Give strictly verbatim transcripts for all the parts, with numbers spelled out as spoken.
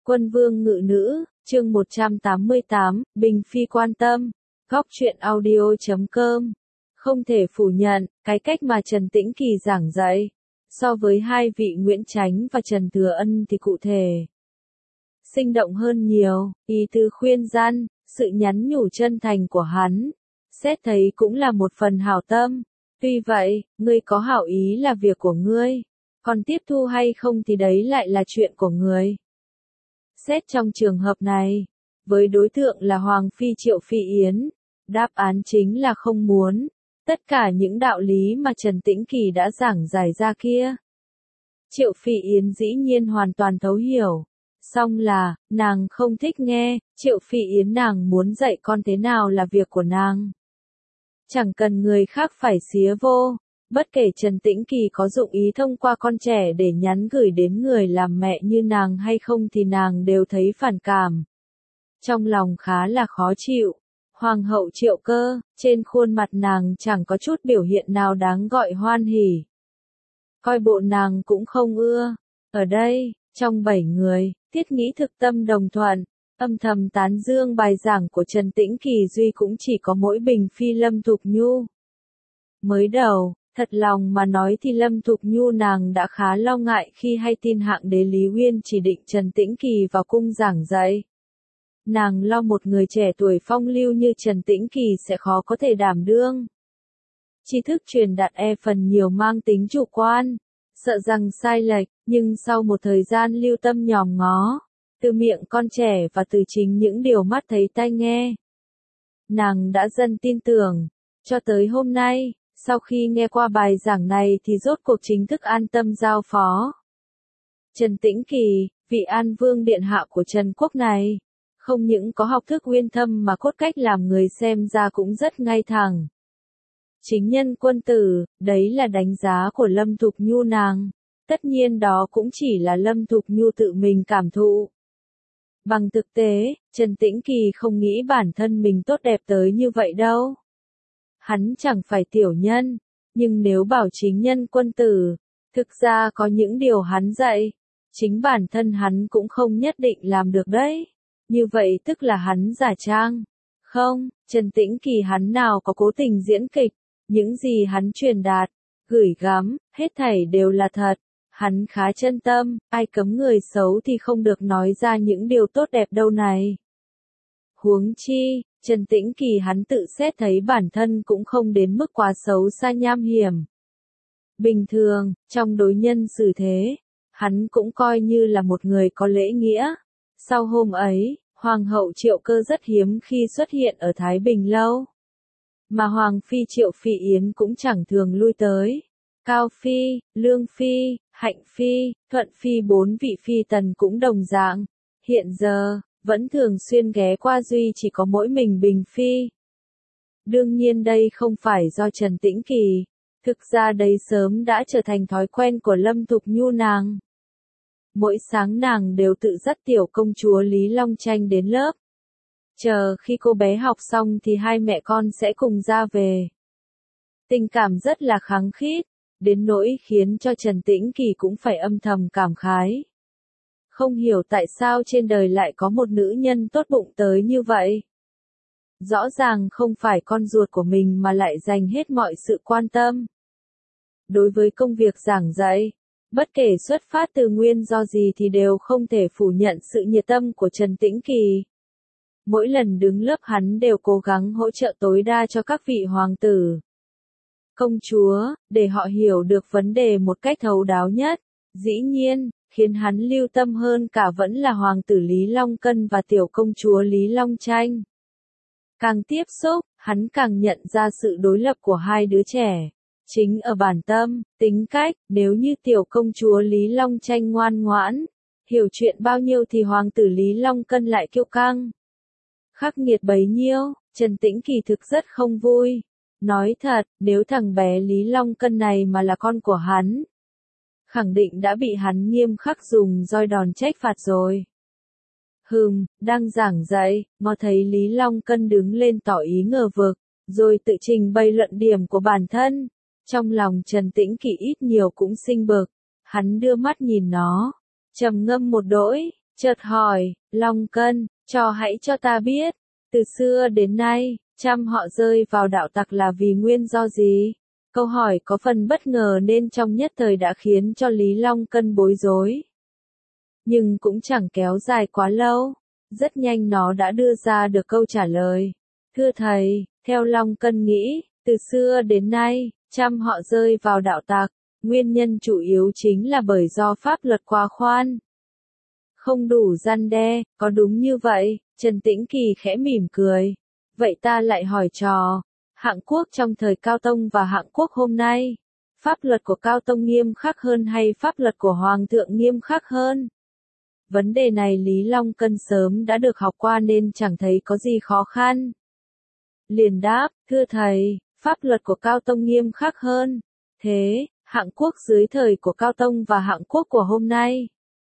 Quân vương ngự nữ, chương một trăm tám mươi tám, Bình Phi quan tâm. Góc truyện audio chấm com. Không thể phủ nhận, cái cách mà Trần Tĩnh Kỳ giảng dạy, so với hai vị Nguyễn Chánh và Trần Thừa Ân thì cụ thể, sinh động hơn nhiều, ý tứ khuyên gian, sự nhắn nhủ chân thành của hắn, xét thấy cũng là một phần hảo tâm. Tuy vậy, ngươi có hảo ý là việc của ngươi, còn tiếp thu hay không thì đấy lại là chuyện của ngươi. Xét trong trường hợp này, với đối tượng là Hoàng Phi Triệu Phi Yến, đáp án chính là không muốn. Tất cả những đạo lý mà Trần Tĩnh Kỳ đã giảng giải ra kia, Triệu Phi Yến dĩ nhiên hoàn toàn thấu hiểu. Song là, nàng không thích nghe, Triệu Phi Yến nàng muốn dạy con thế nào là việc của nàng. Chẳng cần người khác phải xía vô, bất kể Trần Tĩnh Kỳ có dụng ý thông qua con trẻ để nhắn gửi đến người làm mẹ như nàng hay không thì nàng đều thấy phản cảm. Trong lòng khá là khó chịu. Hoàng hậu Triệu Cơ, trên khuôn mặt nàng chẳng có chút biểu hiện nào đáng gọi hoan hỉ. Coi bộ nàng cũng không ưa. Ở đây, trong bảy người, Thiết Nghĩ thực tâm đồng thuận, âm thầm tán dương bài giảng của Trần Tĩnh Kỳ duy cũng chỉ có mỗi Bình Phi Lâm Thục Nhu. Mới đầu, thật lòng mà nói thì Lâm Thục Nhu nàng đã khá lo ngại khi hay tin hạng đế Lý Uyên chỉ định Trần Tĩnh Kỳ vào cung giảng dạy. Nàng lo một người trẻ tuổi phong lưu như Trần Tĩnh Kỳ sẽ khó có thể đảm đương. Tri thức truyền đạt e phần nhiều mang tính chủ quan, sợ rằng sai lệch, nhưng sau một thời gian lưu tâm nhòm ngó, từ miệng con trẻ và từ chính những điều mắt thấy tai nghe, nàng đã dần tin tưởng. Cho tới hôm nay, sau khi nghe qua bài giảng này thì rốt cuộc chính thức an tâm giao phó. Trần Tĩnh Kỳ, vị An Vương điện hạ của Trần Quốc này, không những có học thức uyên thâm mà cốt cách làm người xem ra cũng rất ngay thẳng. Chính nhân quân tử, đấy là đánh giá của Lâm Thục Nhu nàng. Tất nhiên đó cũng chỉ là Lâm Thục Nhu tự mình cảm thụ. Bằng thực tế, Trần Tĩnh Kỳ không nghĩ bản thân mình tốt đẹp tới như vậy đâu. Hắn chẳng phải tiểu nhân, nhưng nếu bảo chính nhân quân tử, thực ra có những điều hắn dạy, chính bản thân hắn cũng không nhất định làm được đấy. Như vậy tức là hắn giả trang. Không, Trần Tĩnh Kỳ hắn nào có cố tình diễn kịch, những gì hắn truyền đạt, gửi gắm, hết thảy đều là thật. Hắn khá chân tâm, ai cấm người xấu thì không được nói ra những điều tốt đẹp đâu này. Huống chi, Trần Tĩnh Kỳ hắn tự xét thấy bản thân cũng không đến mức quá xấu xa nham hiểm. Bình thường, trong đối nhân xử thế, hắn cũng coi như là một người có lễ nghĩa. Sau hôm ấy, Hoàng hậu Triệu Cơ rất hiếm khi xuất hiện ở Thái Bình Lâu. Mà Hoàng Phi Triệu Phi Yến cũng chẳng thường lui tới. Cao Phi, Lương Phi, Hạnh Phi, Thuận Phi bốn vị phi tần cũng đồng dạng. Hiện giờ, vẫn thường xuyên ghé qua duy chỉ có mỗi mình Bình Phi. Đương nhiên đây không phải do Trần Tĩnh Kỳ. Thực ra đây sớm đã trở thành thói quen của Lâm Thục Nhu nàng. Mỗi sáng nàng đều tự dắt tiểu công chúa Lý Long Tranh đến lớp. Chờ khi cô bé học xong thì hai mẹ con sẽ cùng ra về. Tình cảm rất là khăng khít, đến nỗi khiến cho Trần Tĩnh Kỳ cũng phải âm thầm cảm khái. Không hiểu tại sao trên đời lại có một nữ nhân tốt bụng tới như vậy. Rõ ràng không phải con ruột của mình mà lại dành hết mọi sự quan tâm. Đối với công việc giảng dạy, bất kể xuất phát từ nguyên do gì thì đều không thể phủ nhận sự nhiệt tâm của Trần Tĩnh Kỳ. Mỗi lần đứng lớp hắn đều cố gắng hỗ trợ tối đa cho các vị hoàng tử, công chúa, để họ hiểu được vấn đề một cách thấu đáo nhất. Dĩ nhiên, khiến hắn lưu tâm hơn cả vẫn là hoàng tử Lý Long Cân và tiểu công chúa Lý Long Tranh. Càng tiếp xúc, hắn càng nhận ra sự đối lập của hai đứa trẻ. Chính ở bản tâm, tính cách, nếu như tiểu công chúa Lý Long Tranh ngoan ngoãn, hiểu chuyện bao nhiêu thì hoàng tử Lý Long Cân lại kiêu căng, khắc nghiệt bấy nhiêu. Trần Tĩnh Kỳ thực rất không vui. Nói thật, nếu thằng bé Lý Long Cân này mà là con của hắn, khẳng định đã bị hắn nghiêm khắc dùng roi đòn trách phạt rồi. Hừm, đang giảng dạy, ngó thấy Lý Long Cân đứng lên tỏ ý ngờ vực, rồi tự trình bày luận điểm của bản thân. Trong lòng Trần Tĩnh Kỳ ít nhiều cũng sinh bực, hắn đưa mắt nhìn nó, trầm ngâm một đỗi, Chợt hỏi, Long Cân, cho hãy cho ta biết, từ xưa đến nay, trăm họ rơi vào đạo tặc là vì nguyên do gì? Câu hỏi có phần bất ngờ nên trong nhất thời đã khiến cho Lý Long Cân bối rối. Nhưng cũng chẳng kéo dài quá lâu, rất nhanh nó đã đưa ra được câu trả lời. Thưa thầy, theo Long Cân nghĩ, từ xưa đến nay, trăm họ rơi vào đạo tặc, nguyên nhân chủ yếu chính là bởi do pháp luật quá khoan, không đủ răn đe, có đúng như vậy? Trần Tĩnh Kỳ khẽ mỉm cười. Vậy ta lại hỏi trò, Hạng Quốc trong thời Cao Tông và Hạng Quốc hôm nay, pháp luật của Cao Tông nghiêm khắc hơn hay pháp luật của Hoàng thượng nghiêm khắc hơn? Vấn đề này Lý Long Cân sớm đã được học qua nên chẳng thấy có gì khó khăn. Liền đáp, thưa thầy, pháp luật của Cao Tông nghiêm khắc hơn. Thế, Hạng Quốc dưới thời của Cao Tông và Hạng Quốc của hôm nay,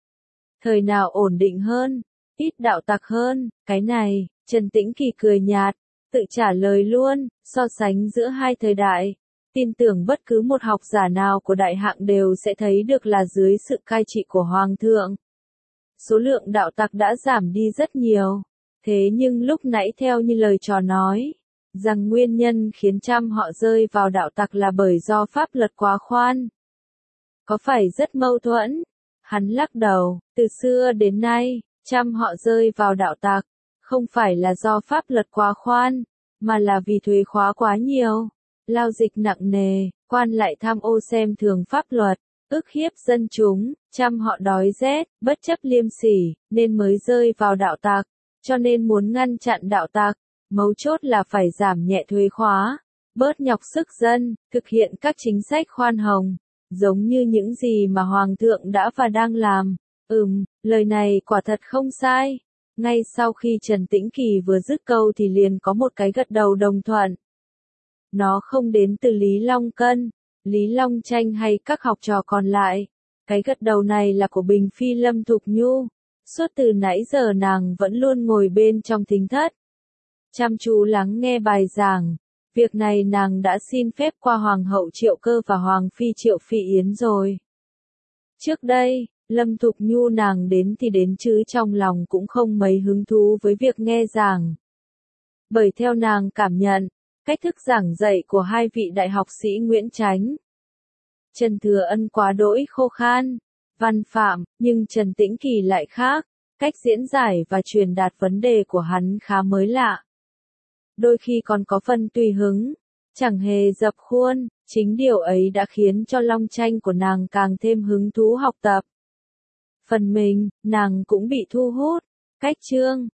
thời nào ổn định hơn, ít đạo tặc hơn? Cái này, Trần Tĩnh Kỳ cười nhạt, tự trả lời luôn, so sánh giữa hai thời đại, tin tưởng bất cứ một học giả nào của đại hạng đều sẽ thấy được là dưới sự cai trị của Hoàng thượng, số lượng đạo tặc đã giảm đi rất nhiều. Thế nhưng lúc nãy theo như lời trò nói, rằng nguyên nhân khiến trăm họ rơi vào đạo tặc là bởi do pháp luật quá khoan, có phải rất mâu thuẫn? Hắn lắc đầu, từ xưa đến nay, trăm họ rơi vào đạo tặc, không phải là do pháp luật quá khoan, mà là vì thuế khóa quá nhiều, lao dịch nặng nề, quan lại tham ô xem thường pháp luật, ức hiếp dân chúng, trăm họ đói rét, bất chấp liêm sỉ, nên mới rơi vào đạo tặc. Cho nên muốn ngăn chặn đạo tặc, mấu chốt là phải giảm nhẹ thuế khóa, bớt nhọc sức dân, thực hiện các chính sách khoan hồng, giống như những gì mà Hoàng thượng đã và đang làm. Ừm, lời này quả thật không sai. Ngay sau khi Trần Tĩnh Kỳ vừa dứt câu thì liền có một cái gật đầu đồng thuận. Nó không đến từ Lý Long Cân, Lý Long Tranh hay các học trò còn lại. Cái gật đầu này là của Bình Phi Lâm Thục Nhu. Suốt từ nãy giờ nàng vẫn luôn ngồi bên trong thính thất, chăm chú lắng nghe bài giảng. Việc này nàng đã xin phép qua Hoàng hậu Triệu Cơ và Hoàng phi Triệu Phi Yến rồi. Trước đây, Lâm Thục Nhu nàng đến thì đến chứ trong lòng cũng không mấy hứng thú với việc nghe giảng. Bởi theo nàng cảm nhận, cách thức giảng dạy của hai vị đại học sĩ Nguyễn Chánh, Trần Thừa Ân quá đỗi khô khan, văn phạm, nhưng Trần Tĩnh Kỳ lại khác, cách diễn giải và truyền đạt vấn đề của hắn khá mới lạ. Đôi khi còn có phần tùy hứng, chẳng hề dập khuôn, chính điều ấy đã khiến cho Long Tranh của nàng càng thêm hứng thú học tập. Phần mình, nàng cũng bị thu hút, cách chương,